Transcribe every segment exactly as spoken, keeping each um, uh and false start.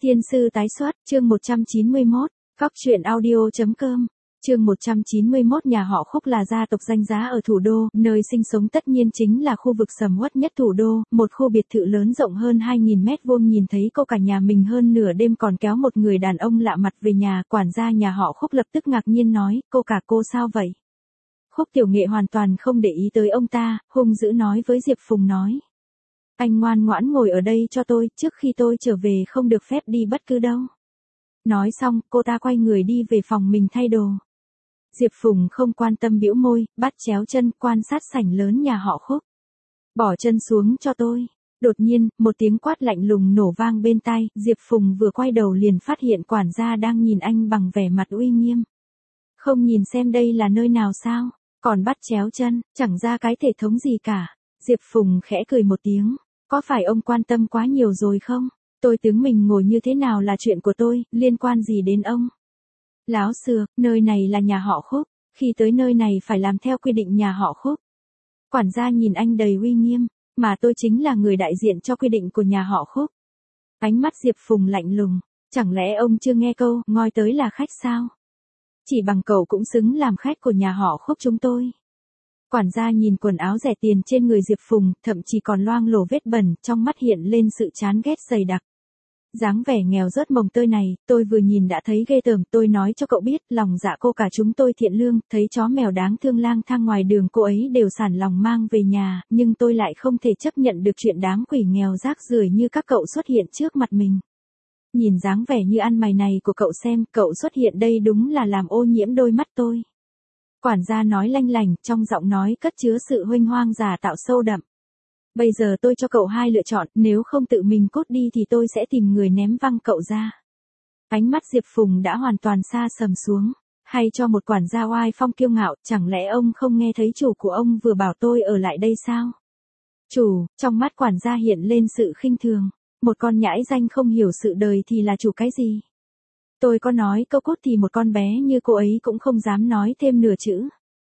Thiên sư tái xuất, chương một trăm chín mươi mốt, Cóc truyện audio chấm com. Chương một trăm chín mươi mốt nhà họ Khúc là gia tộc danh giá ở thủ đô, nơi sinh sống tất nhiên chính là khu vực sầm uất nhất thủ đô, một khu biệt thự lớn rộng hơn hai nghìn mét vuông. Nhìn thấy cô cả nhà mình hơn nửa đêm còn kéo một người đàn ông lạ mặt về nhà, quản gia nhà họ Khúc lập tức ngạc nhiên nói, cô cả cô sao vậy? Khúc Tiểu Nghệ hoàn toàn không để ý tới ông ta, hung dữ nói với Diệp Phùng nói. Anh ngoan ngoãn ngồi ở đây cho tôi, trước khi tôi trở về không được phép đi bất cứ đâu. Nói xong, cô ta quay người đi về phòng mình thay đồ. Diệp Phùng không quan tâm bĩu môi, bắt chéo chân, quan sát sảnh lớn nhà họ Khúc. Bỏ chân xuống cho tôi. Đột nhiên, một tiếng quát lạnh lùng nổ vang bên tai, Diệp Phùng vừa quay đầu liền phát hiện quản gia đang nhìn anh bằng vẻ mặt uy nghiêm. Không nhìn xem đây là nơi nào sao, còn bắt chéo chân, chẳng ra cái thể thống gì cả. Diệp Phùng khẽ cười một tiếng, có phải ông quan tâm quá nhiều rồi không? Tôi tướng mình ngồi như thế nào là chuyện của tôi, liên quan gì đến ông? Láo xược, nơi này là nhà họ Khúc, khi tới nơi này phải làm theo quy định nhà họ Khúc. Quản gia nhìn anh đầy uy nghiêm, mà tôi chính là người đại diện cho quy định của nhà họ Khúc. Ánh mắt Diệp Phùng lạnh lùng, chẳng lẽ ông chưa nghe câu, ngoi tới là khách sao? Chỉ bằng cậu cũng xứng làm khách của nhà họ Khúc chúng tôi. Quản gia nhìn quần áo rẻ tiền trên người Diệp Phùng, thậm chí còn loang lổ vết bẩn, trong mắt hiện lên sự chán ghét dày đặc. Dáng vẻ nghèo rớt mồng tơi này, tôi vừa nhìn đã thấy ghê tởm, tôi nói cho cậu biết, lòng dạ cô cả chúng tôi thiện lương, thấy chó mèo đáng thương lang thang ngoài đường cô ấy đều sẵn lòng mang về nhà, nhưng tôi lại không thể chấp nhận được chuyện đám quỷ nghèo rác rưởi như các cậu xuất hiện trước mặt mình. Nhìn dáng vẻ như ăn mày này của cậu xem, cậu xuất hiện đây đúng là làm ô nhiễm đôi mắt tôi. Quản gia nói lanh lành, trong giọng nói cất chứa sự huênh hoang giả tạo sâu đậm. Bây giờ tôi cho cậu hai lựa chọn, nếu không tự mình cút đi thì tôi sẽ tìm người ném văng cậu ra. Ánh mắt Diệp Phùng đã hoàn toàn xa sầm xuống. Hay cho một quản gia oai phong kiêu ngạo, chẳng lẽ ông không nghe thấy chủ của ông vừa bảo tôi ở lại đây sao? Chủ, trong mắt quản gia hiện lên sự khinh thường. Một con nhãi danh không hiểu sự đời thì là chủ cái gì? Tôi có nói câu cút thì một con bé như cô ấy cũng không dám nói thêm nửa chữ.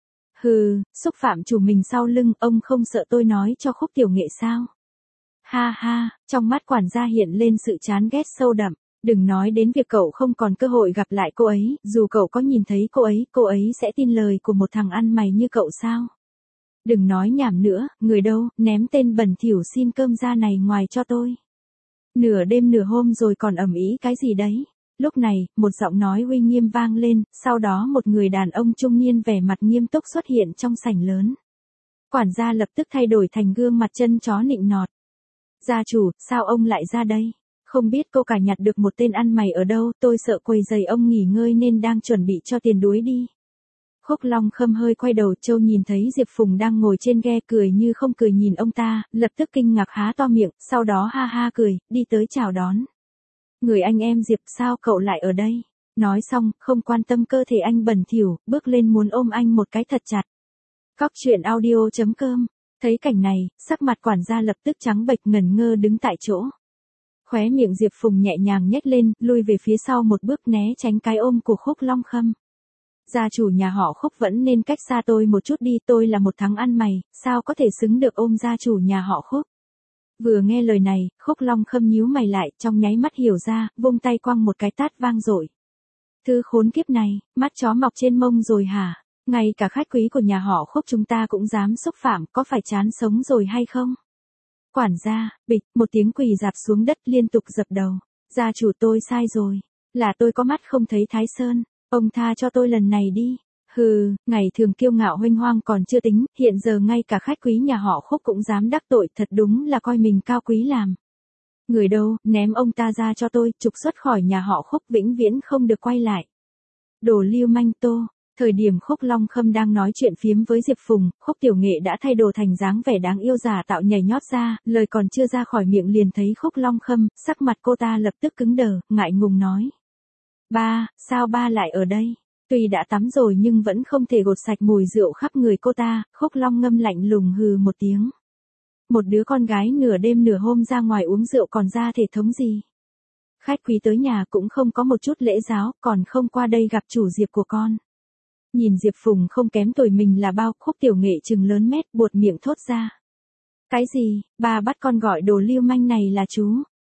Hừ, xúc phạm chủ mình sau lưng, ông không sợ tôi nói cho Khúc Tiểu Nghệ sao? Ha ha, trong mắt quản gia hiện lên sự chán ghét sâu đậm. Đừng nói đến việc cậu không còn cơ hội gặp lại cô ấy, dù cậu có nhìn thấy cô ấy, cô ấy sẽ tin lời của một thằng ăn mày như cậu sao? Đừng nói nhảm nữa, người đâu, ném tên bẩn thỉu xin cơm ra này ngoài cho tôi. Nửa đêm nửa hôm rồi còn ầm ĩ cái gì đấy? Lúc này, một giọng nói uy nghiêm vang lên, sau đó một người đàn ông trung niên vẻ mặt nghiêm túc xuất hiện trong sảnh lớn. Quản gia lập tức thay đổi thành gương mặt chân chó nịnh nọt. Gia chủ, sao ông lại ra đây? Không biết cô cả nhặt được một tên ăn mày ở đâu, tôi sợ quấy rầy ông nghỉ ngơi nên đang chuẩn bị cho tiền đuối đi. Khúc Long Khâm hơi quay đầu trâu nhìn thấy Diệp Phùng đang ngồi trên ghe cười như không cười nhìn ông ta, lập tức kinh ngạc há to miệng, sau đó ha ha cười, đi tới chào đón. Người anh em Diệp sao cậu lại ở đây? Nói xong, không quan tâm cơ thể anh bẩn thỉu, bước lên muốn ôm anh một cái thật chặt. Cóc truyện audio chấm com. Thấy cảnh này, sắc mặt quản gia lập tức trắng bệch ngẩn ngơ đứng tại chỗ. Khóe miệng Diệp Phùng nhẹ nhàng nhếch lên, lui về phía sau một bước né tránh cái ôm của Khúc Long Khâm. Gia chủ nhà họ Khúc vẫn nên cách xa tôi một chút đi, tôi là một thằng ăn mày, sao có thể xứng được ôm gia chủ nhà họ Khúc. Vừa nghe lời này, Khúc Long Khâm nhíu mày lại, trong nháy mắt hiểu ra, vung tay quăng một cái tát vang dội. Thứ khốn kiếp này, mắt chó mọc trên mông rồi hả? Ngay cả khách quý của nhà họ Khúc chúng ta cũng dám xúc phạm, có phải chán sống rồi hay không? Quản gia, bịch, một tiếng quỳ rạp xuống đất liên tục dập đầu. Gia chủ tôi sai rồi, là tôi có mắt không thấy Thái Sơn, ông tha cho tôi lần này đi. Hừ, ngày thường kiêu ngạo huênh hoang còn chưa tính, hiện giờ ngay cả khách quý nhà họ Khúc cũng dám đắc tội, thật đúng là coi mình cao quý làm. Người đâu, ném ông ta ra cho tôi, trục xuất khỏi nhà họ Khúc vĩnh viễn không được quay lại. Đồ lưu manh tô. Thời điểm Khúc Long Khâm đang nói chuyện phiếm với Diệp Phùng, Khúc Tiểu Nghệ đã thay đồ thành dáng vẻ đáng yêu giả tạo nhảy nhót ra, lời còn chưa ra khỏi miệng liền thấy Khúc Long Khâm, sắc mặt cô ta lập tức cứng đờ, ngại ngùng nói. Ba, sao ba lại ở đây? Tuy đã tắm rồi nhưng vẫn không thể gột sạch mùi rượu khắp người cô ta, Khúc Long Ngâm lạnh lùng hừ một tiếng. Một đứa con gái nửa đêm nửa hôm ra ngoài uống rượu còn ra thể thống gì? Khách quý tới nhà cũng không có một chút lễ giáo, còn không qua đây gặp chủ Diệp của con. Nhìn Diệp Phùng không kém tuổi mình là bao, Khúc Tiểu Nghệ chừng lớn mét buột miệng thốt ra. Cái gì, bà bắt con gọi đồ lưu manh này là chú?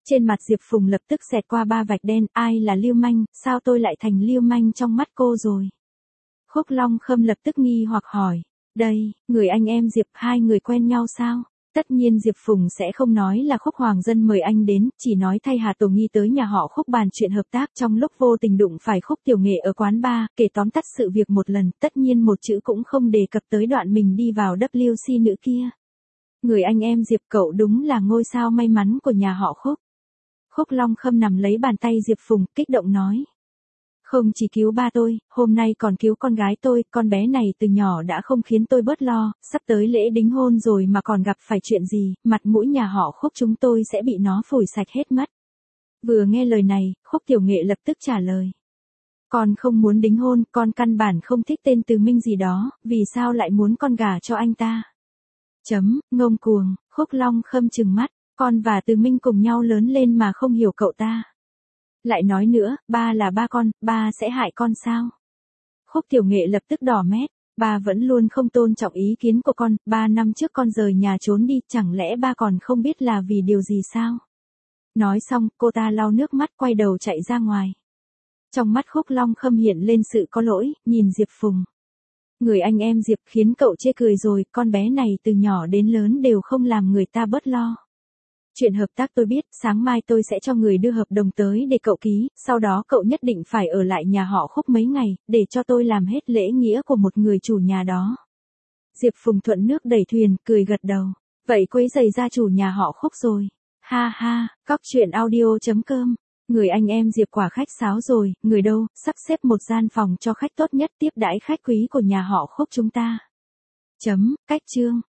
Trên mặt Diệp Phùng lập tức xẹt qua ba vạch đen, ai là lưu manh, sao tôi lại thành lưu manh trong mắt cô rồi? Khúc Long Khâm lập tức nghi hoặc hỏi, đây, người anh em Diệp, hai người quen nhau sao? Tất nhiên Diệp Phùng sẽ không nói là Khúc Hoàng Dân mời anh đến, chỉ nói thay Hà Tổ Nghi tới nhà họ Khúc bàn chuyện hợp tác trong lúc vô tình đụng phải Khúc Tiểu Nghệ ở quán bar, kể tóm tắt sự việc một lần, tất nhiên một chữ cũng không đề cập tới đoạn mình đi vào W C nữ kia. Người anh em Diệp cậu đúng là ngôi sao may mắn của nhà họ Khúc. Khúc Long Khâm nằm lấy bàn tay Diệp Phùng, kích động nói. Không chỉ cứu ba tôi, hôm nay còn cứu con gái tôi, con bé này từ nhỏ đã không khiến tôi bớt lo, sắp tới lễ đính hôn rồi mà còn gặp phải chuyện gì, mặt mũi nhà họ Khúc chúng tôi sẽ bị nó phủi sạch hết mất. Vừa nghe lời này, Khúc Tiểu Nghệ lập tức trả lời. Con không muốn đính hôn, con căn bản không thích tên Từ Minh gì đó, vì sao lại muốn con gả cho anh ta? Chấm, ngông cuồng, Khúc Long Khâm trừng mắt, con và Từ Minh cùng nhau lớn lên mà không hiểu cậu ta. Lại nói nữa, ba là ba con, ba sẽ hại con sao? Khúc Tiểu Nghệ lập tức đỏ mét, ba vẫn luôn không tôn trọng ý kiến của con, ba năm trước con rời nhà trốn đi, chẳng lẽ ba còn không biết là vì điều gì sao? Nói xong, cô ta lau nước mắt quay đầu chạy ra ngoài. Trong mắt Khúc Long Khâm hiện lên sự có lỗi, nhìn Diệp Phùng. Người anh em Diệp khiến cậu chê cười rồi, con bé này từ nhỏ đến lớn đều không làm người ta bớt lo. Chuyện hợp tác tôi biết, sáng mai tôi sẽ cho người đưa hợp đồng tới để cậu ký, sau đó cậu nhất định phải ở lại nhà họ Khúc mấy ngày, để cho tôi làm hết lễ nghĩa của một người chủ nhà đó. Diệp Phùng thuận nước đẩy thuyền, cười gật đầu. Vậy quấy rầy gia chủ nhà họ Khúc rồi. Ha ha, cóc truyện audio chấm com. Người anh em Diệp quả khách sáo rồi, người đâu, sắp xếp một gian phòng cho khách tốt nhất tiếp đãi khách quý của nhà họ Khúc chúng ta. Chấm, cách chương.